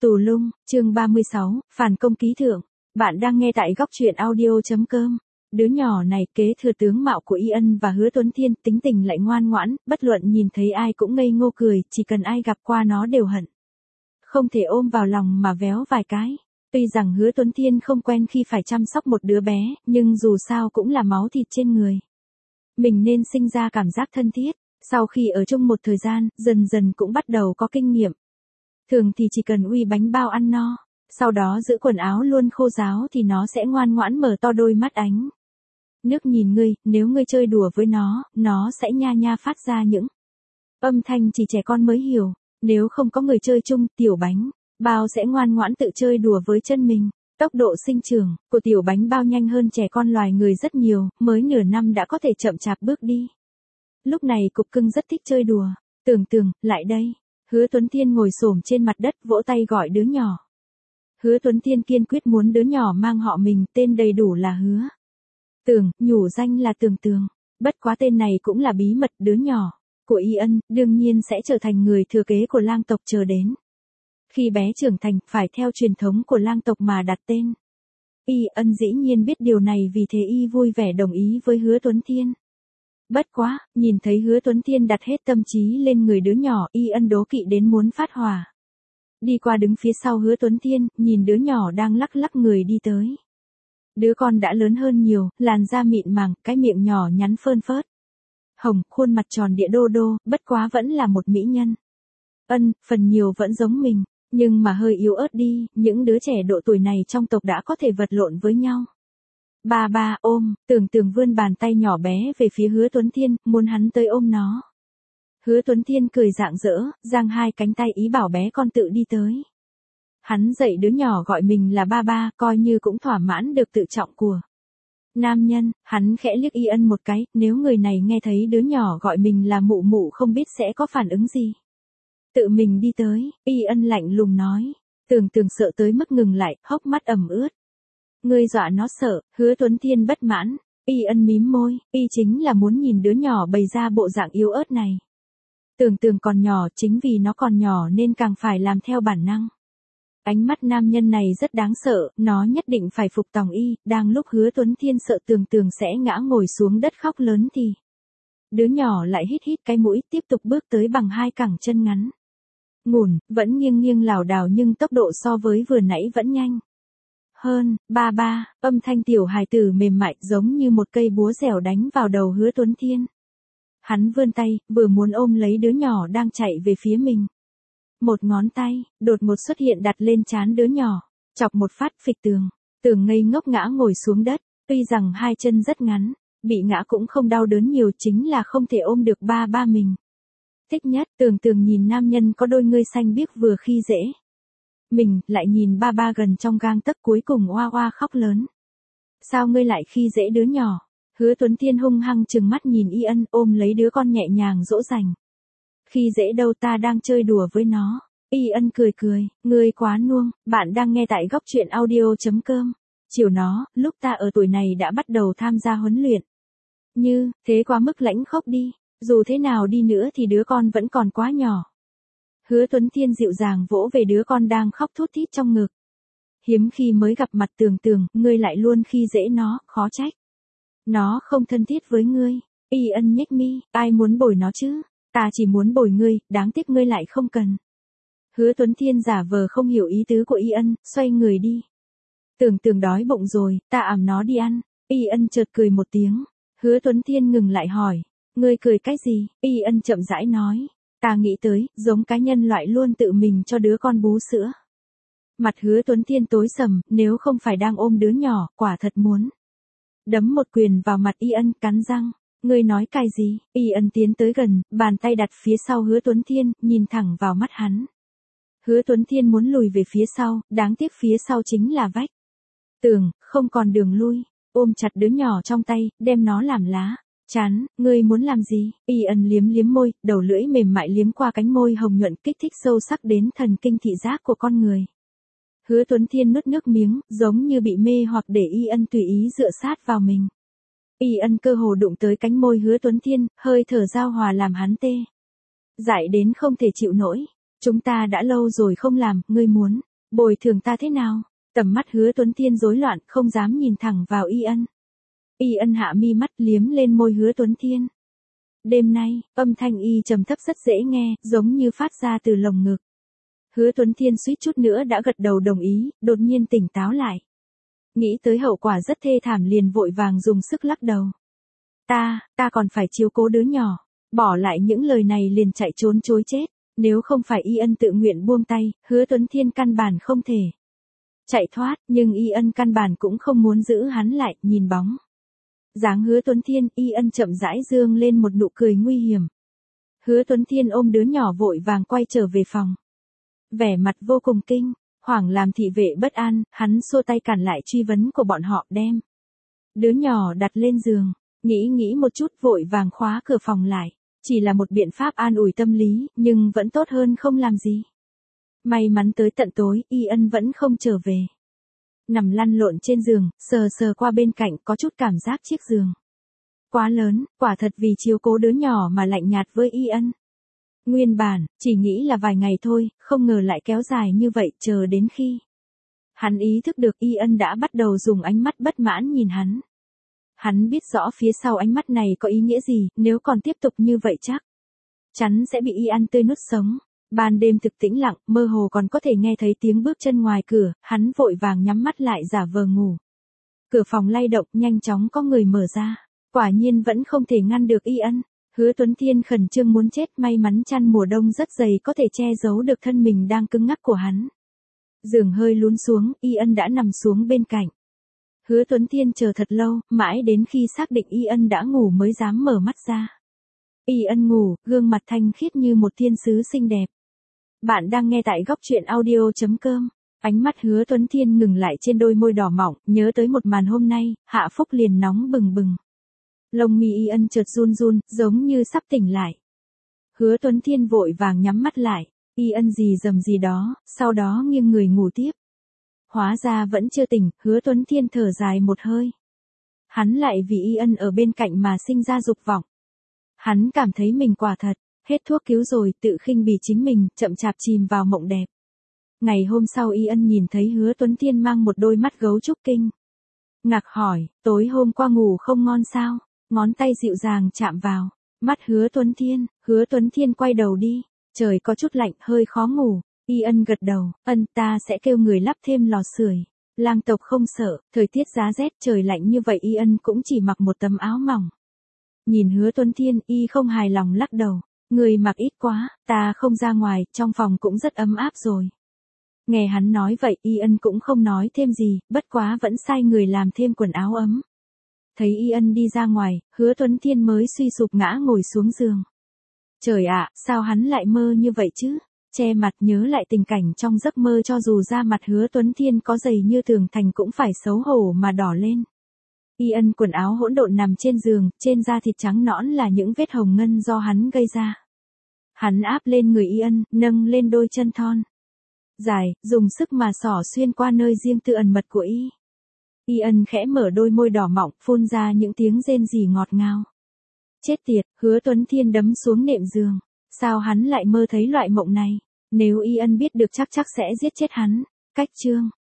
Tù lung, chương 36, phản công ký thượng. Bạn đang nghe tại góc truyện audio.com. Đứa nhỏ này kế thừa tướng mạo của Ian và Hứa Tuấn Thiên, tính tình lại ngoan ngoãn, bất luận nhìn thấy ai cũng ngây ngô cười, chỉ cần ai gặp qua nó đều hận. Không thể ôm vào lòng mà véo vài cái. Tuy rằng Hứa Tuấn Thiên không quen khi phải chăm sóc một đứa bé, nhưng dù sao cũng là máu thịt trên người. Mình nên sinh ra cảm giác thân thiết, sau khi ở chung một thời gian, dần dần cũng bắt đầu có kinh nghiệm. Thường thì chỉ cần uy bánh bao ăn no, sau đó giữ quần áo luôn khô ráo thì nó sẽ ngoan ngoãn mở to đôi mắt ánh nước nhìn ngươi, nếu ngươi chơi đùa với nó sẽ nha nha phát ra những âm thanh chỉ trẻ con mới hiểu. Nếu không có người chơi chung, tiểu bánh bao sẽ ngoan ngoãn tự chơi đùa với chân mình. Tốc độ sinh trưởng của tiểu bánh bao nhanh hơn trẻ con loài người rất nhiều, mới nửa năm đã có thể chậm chạp bước đi. Lúc này cục cưng rất thích chơi đùa. Tường, lại đây. Hứa Tuấn Thiên ngồi xổm trên mặt đất vỗ tay gọi đứa nhỏ. Hứa Tuấn Thiên kiên quyết muốn đứa nhỏ mang họ mình, tên đầy đủ là Hứa Tường, nhủ danh là Tường. Bất quá tên này cũng là bí mật. Đứa nhỏ của Ian đương nhiên sẽ trở thành người thừa kế của lang tộc chờ đến. Khi bé trưởng thành, phải theo truyền thống của lang tộc mà đặt tên. Ian dĩ nhiên biết điều này, vì thế y vui vẻ đồng ý với Hứa Tuấn Thiên. Bất quá, nhìn thấy Hứa Tuấn Thiên đặt hết tâm trí lên người đứa nhỏ, Ian đố kỵ đến muốn phát hỏa. Đi qua đứng phía sau Hứa Tuấn Thiên, nhìn đứa nhỏ đang lắc lắc người đi tới. Đứa con đã lớn hơn nhiều, làn da mịn màng, cái miệng nhỏ nhắn phơn phớt hồng, khuôn mặt tròn địa đô đô, bất quá vẫn là một mỹ nhân. Phần nhiều vẫn giống mình, nhưng mà hơi yếu ớt đi, những đứa trẻ độ tuổi này trong tộc đã có thể vật lộn với nhau. Ba ôm, Tường vươn bàn tay nhỏ bé về phía Hứa Tuấn Thiên, muốn hắn tới ôm nó. Hứa Tuấn Thiên cười rạng rỡ, giang hai cánh tay ý bảo bé con tự đi tới. Hắn dạy đứa nhỏ gọi mình là ba, coi như cũng thỏa mãn được tự trọng của nam nhân. Hắn khẽ liếc Ian một cái, nếu người này nghe thấy đứa nhỏ gọi mình là mụ không biết sẽ có phản ứng gì. Tự mình đi tới, Ian lạnh lùng nói. Tường sợ tới mức ngừng lại, hốc mắt ẩm ướt. Ngươi dọa nó sợ. Hứa Tuấn Thiên bất mãn. Ian mím môi, chính là muốn nhìn đứa nhỏ bày ra bộ dạng yếu ớt này. Tường còn nhỏ, chính vì nó còn nhỏ nên càng phải làm theo bản năng. Ánh mắt nam nhân này rất đáng sợ, nó nhất định phải phục tòng y. Đang lúc Hứa Tuấn Thiên sợ Tường sẽ ngã ngồi xuống đất khóc lớn thì đứa nhỏ lại hít cái mũi, tiếp tục bước tới bằng hai cẳng chân ngắn ngủn, vẫn nghiêng lảo đảo nhưng tốc độ so với vừa nãy vẫn nhanh hơn. Ba, âm thanh tiểu hài tử mềm mại giống như một cây búa dẻo đánh vào đầu Hứa Tuấn Thiên. Hắn vươn tay, vừa muốn ôm lấy đứa nhỏ đang chạy về phía mình. Một ngón tay, đột ngột xuất hiện đặt lên trán đứa nhỏ, chọc một phát phịch Tường ngây ngốc ngã ngồi xuống đất, tuy rằng hai chân rất ngắn, bị ngã cũng không đau đớn nhiều, chính là không thể ôm được ba mình. Thích nhất, Tường nhìn nam nhân có đôi ngươi xanh biếc vừa khi dễ mình, lại nhìn ba gần trong gang tấc, cuối cùng oa khóc lớn. Sao ngươi lại khi dễ đứa nhỏ? Hứa Tuấn Thiên hung hăng trừng mắt nhìn Ian, ôm lấy đứa con nhẹ nhàng dỗ dành. Khi dễ đâu, ta đang chơi đùa với nó. Ian cười, ngươi quá nuông. Bạn đang nghe tại góc truyện audio.com. Chiều nó, lúc ta ở tuổi này đã bắt đầu tham gia huấn luyện. Như, thế quá mức lãnh khốc đi. Dù thế nào đi nữa thì đứa con vẫn còn quá nhỏ. Hứa Tuấn Thiên dịu dàng vỗ về đứa con đang khóc thút thít trong ngực. Hiếm khi mới gặp mặt Tường, ngươi lại luôn khi dễ nó, khó trách. Nó không thân thiết với ngươi. Ian nhếch mi, ai muốn bồi nó chứ? Ta chỉ muốn bồi ngươi, đáng tiếc ngươi lại không cần. Hứa Tuấn Thiên giả vờ không hiểu ý tứ của Ian, xoay người đi. Tường đói bụng rồi, ta ẵm nó đi ăn. Ian chợt cười một tiếng. Hứa Tuấn Thiên ngừng lại hỏi. Ngươi cười cái gì? Ian chậm rãi nói. Ta nghĩ tới, giống cá nhân loại luôn tự mình cho đứa con bú sữa. Mặt Hứa Tuấn Thiên tối sầm, nếu không phải đang ôm đứa nhỏ, quả thật muốn đấm một quyền vào mặt Ian, cắn răng. Ngươi nói cái gì? Ian tiến tới gần, bàn tay đặt phía sau Hứa Tuấn Thiên, nhìn thẳng vào mắt hắn. Hứa Tuấn Thiên muốn lùi về phía sau, đáng tiếc phía sau chính là vách tường, không còn đường lui. Ôm chặt đứa nhỏ trong tay, đem nó làm lá chắn. Ngươi muốn làm gì? Ian liếm môi, đầu lưỡi mềm mại liếm qua cánh môi hồng nhuận, kích thích sâu sắc đến thần kinh thị giác của con người. Hứa Tuấn Thiên nuốt nước miếng, giống như bị mê hoặc để Ian tùy ý dựa sát vào mình. Ian cơ hồ đụng tới cánh môi Hứa Tuấn Thiên, hơi thở giao hòa làm hắn tê dại đến không thể chịu nổi. Chúng ta đã lâu rồi không làm, ngươi muốn Bồi thường ta thế nào? Tầm mắt Hứa Tuấn Thiên rối loạn, không dám nhìn thẳng vào Y Ân. Y Ân hạ mi mắt liếm lên môi Hứa Tuấn Thiên. Đêm nay, âm thanh y trầm thấp rất dễ nghe, giống như phát ra từ lồng ngực. Hứa Tuấn Thiên suýt chút nữa đã gật đầu đồng ý, đột nhiên tỉnh táo lại. Nghĩ tới hậu quả rất thê thảm liền vội vàng dùng sức lắc đầu. Ta còn phải chiếu cố đứa nhỏ. Bỏ lại những lời này liền chạy trốn chối chết. Nếu không phải Y Ân tự nguyện buông tay, Hứa Tuấn Thiên căn bản không thể chạy thoát, nhưng Y Ân căn bản cũng không muốn giữ hắn lại, nhìn bóng dáng Hứa Tuấn Thiên, Y Ân chậm rãi dương lên một nụ cười nguy hiểm. Hứa Tuấn Thiên ôm đứa nhỏ vội vàng quay trở về phòng. Vẻ mặt vô cùng kinh hoàng làm thị vệ bất an, hắn xua tay cản lại truy vấn của bọn họ, đem đứa nhỏ đặt lên giường, nghĩ một chút vội vàng khóa cửa phòng lại. Chỉ là một biện pháp an ủi tâm lý, nhưng vẫn tốt hơn không làm gì. May mắn tới tận tối, Y Ân vẫn không trở về. Nằm lăn lộn trên giường, sờ qua bên cạnh, có chút cảm giác chiếc giường quá lớn, quả thật vì chiếu cố đứa nhỏ mà lạnh nhạt với Y Ân. Nguyên bản, chỉ nghĩ là vài ngày thôi, không ngờ lại kéo dài như vậy, chờ đến khi hắn ý thức được Y Ân đã bắt đầu dùng ánh mắt bất mãn nhìn hắn. Hắn biết rõ phía sau ánh mắt này có ý nghĩa gì, nếu còn tiếp tục như vậy chắc chắn sẽ bị Y Ân tươi nuốt sống. Ban đêm thực tĩnh lặng, mơ hồ còn có thể nghe thấy tiếng bước chân ngoài cửa, hắn vội vàng nhắm mắt lại giả vờ ngủ. Cửa phòng lay động, nhanh chóng có người mở ra. Quả nhiên vẫn không thể ngăn được Y Ân. Hứa Tuấn Thiên khẩn trương muốn chết, may mắn chăn mùa đông rất dày có thể che giấu được thân mình đang cứng ngắc của hắn. Giường hơi lún xuống, Y Ân đã nằm xuống bên cạnh. Hứa Tuấn Thiên chờ thật lâu, mãi đến khi xác định Y Ân đã ngủ mới dám mở mắt ra. Y Ân ngủ, gương mặt thanh khiết như một thiên sứ xinh đẹp. Bạn đang nghe tại góc truyện audio.com. Ánh mắt Hứa Tuấn Thiên ngừng lại trên đôi môi đỏ mỏng, nhớ tới một màn hôm nay, Hạ Phúc liền nóng bừng bừng. Lông mi Y Ân chợt run run, giống như sắp tỉnh lại. Hứa Tuấn Thiên vội vàng nhắm mắt lại, Y Ân gì dầm gì đó, sau đó nghiêng người ngủ tiếp. Hóa ra vẫn chưa tỉnh, Hứa Tuấn Thiên thở dài một hơi. Hắn lại vì Y Ân ở bên cạnh mà sinh ra dục vọng. Hắn cảm thấy mình quả thật, hết thuốc cứu rồi, tự khinh bỉ chính mình, chậm chạp chìm vào mộng đẹp. Ngày hôm sau Y Ân nhìn thấy Hứa Tuấn Thiên mang một đôi mắt gấu trúc kinh. Ngạc hỏi, tối hôm qua ngủ không ngon sao? Ngón tay dịu dàng chạm vào mắt Hứa Tuấn Thiên quay đầu đi. Trời có chút lạnh, hơi khó ngủ. Y Ân gật đầu, ta sẽ kêu người lắp thêm lò sưởi. Lang tộc không sợ, thời tiết giá rét trời lạnh như vậy Y Ân cũng chỉ mặc một tấm áo mỏng. Nhìn Hứa Tuấn Thiên, Y không hài lòng lắc đầu. Người mặc ít quá, ta không ra ngoài, trong phòng cũng rất ấm áp rồi. Nghe hắn nói vậy, Y Ân cũng không nói thêm gì, bất quá vẫn sai người làm thêm quần áo ấm. Thấy Y Ân đi ra ngoài, Hứa Tuấn Thiên mới suy sụp ngã ngồi xuống giường. Trời ạ, sao hắn lại mơ như vậy chứ? Che mặt nhớ lại tình cảnh trong giấc mơ, cho dù da mặt Hứa Tuấn Thiên có dày như tường thành cũng phải xấu hổ mà đỏ lên. Y Ân quần áo hỗn độn nằm trên giường, trên da thịt trắng nõn là những vết hồng ngân do hắn gây ra. Hắn áp lên người Y Ân, nâng lên đôi chân thon dài, dùng sức mà xỏ xuyên qua nơi riêng tư ẩn mật của Y. Y Ân khẽ mở đôi môi đỏ mọng, phun ra những tiếng rên rỉ ngọt ngào. Chết tiệt, Hứa Tuấn Thiên đấm xuống nệm giường. Sao hắn lại mơ thấy loại mộng này? Nếu Y Ân biết được chắc sẽ giết chết hắn. Cách chương